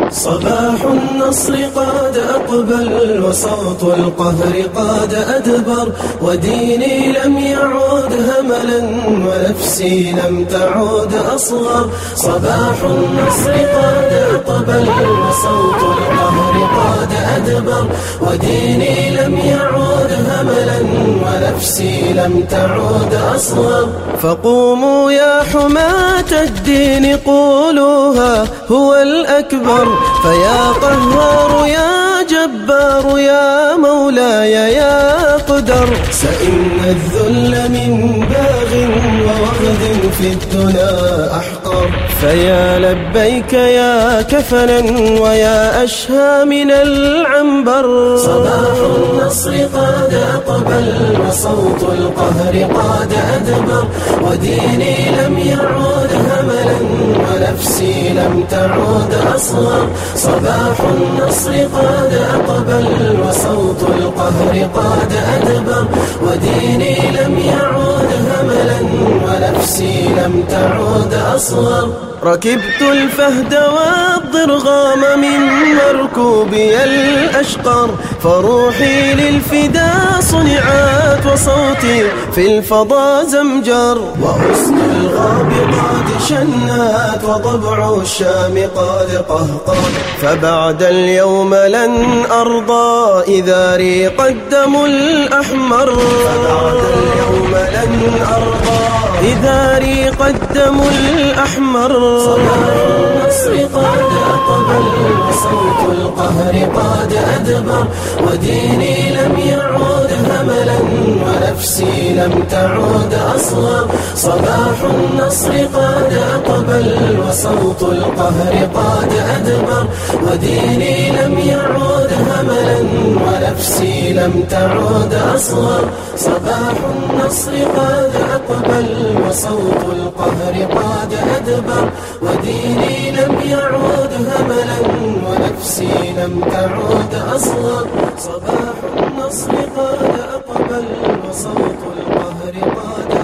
صباح النصر قد أقبل وصوت القهر قد أدبر، وديني لم يعود هملا ونفسي لم تعود أصغر. صباح النصر قد أقبل وصوت القهر قد أدبر، وديني لم يعود هملا ونفسي لم تعود أصغر. فقوموا يا حماة الدين قولوها هو الأكبر، فيا قهار يا جبار يا مولاي يا قدر. سئن الذل من باغ ووغد في الدنا أحقر، فيا لبيك يا كفنا ويا أشهى من العنبر. صباح النصر قد أقبل وصوت القهر قد أدبر، وديني لم يعود هملا ونفسي لم تعود أصغر. صباح النصر قد أقبل وصوت القهر قد أدبر، وديني لم يعود هملا ونفسي لم تعود أصغر. ركبت الفهد والضرغام من مركوبي الأشقر، فروحي للفدا صنعت وصوتي في الفضا زمجر. وحسن الغاب قد شنات وطبع الشام قد قهقر، فبعد اليوم لن أرضى إذا ريق الدم الأحمر. فبعد اليوم لن أرضى إذا ريق الدم الأحمر. صباح النصر قد أقبل وصوت القهر قد أدبر، وديني لم يعود هملا ونفسي لم تعود أصغر. صباح النصر قد أقبل وصوت القهر قد أدبر، وديني لم يعود هملا ونفسي لم تعود أصغر. صباح النصر قد أقبل وصوت القهر قد أدبر، وديني لم يعود هملا ونفسي لم تعود أصغر. صباح النصر قد أقبل وصوت القهر قد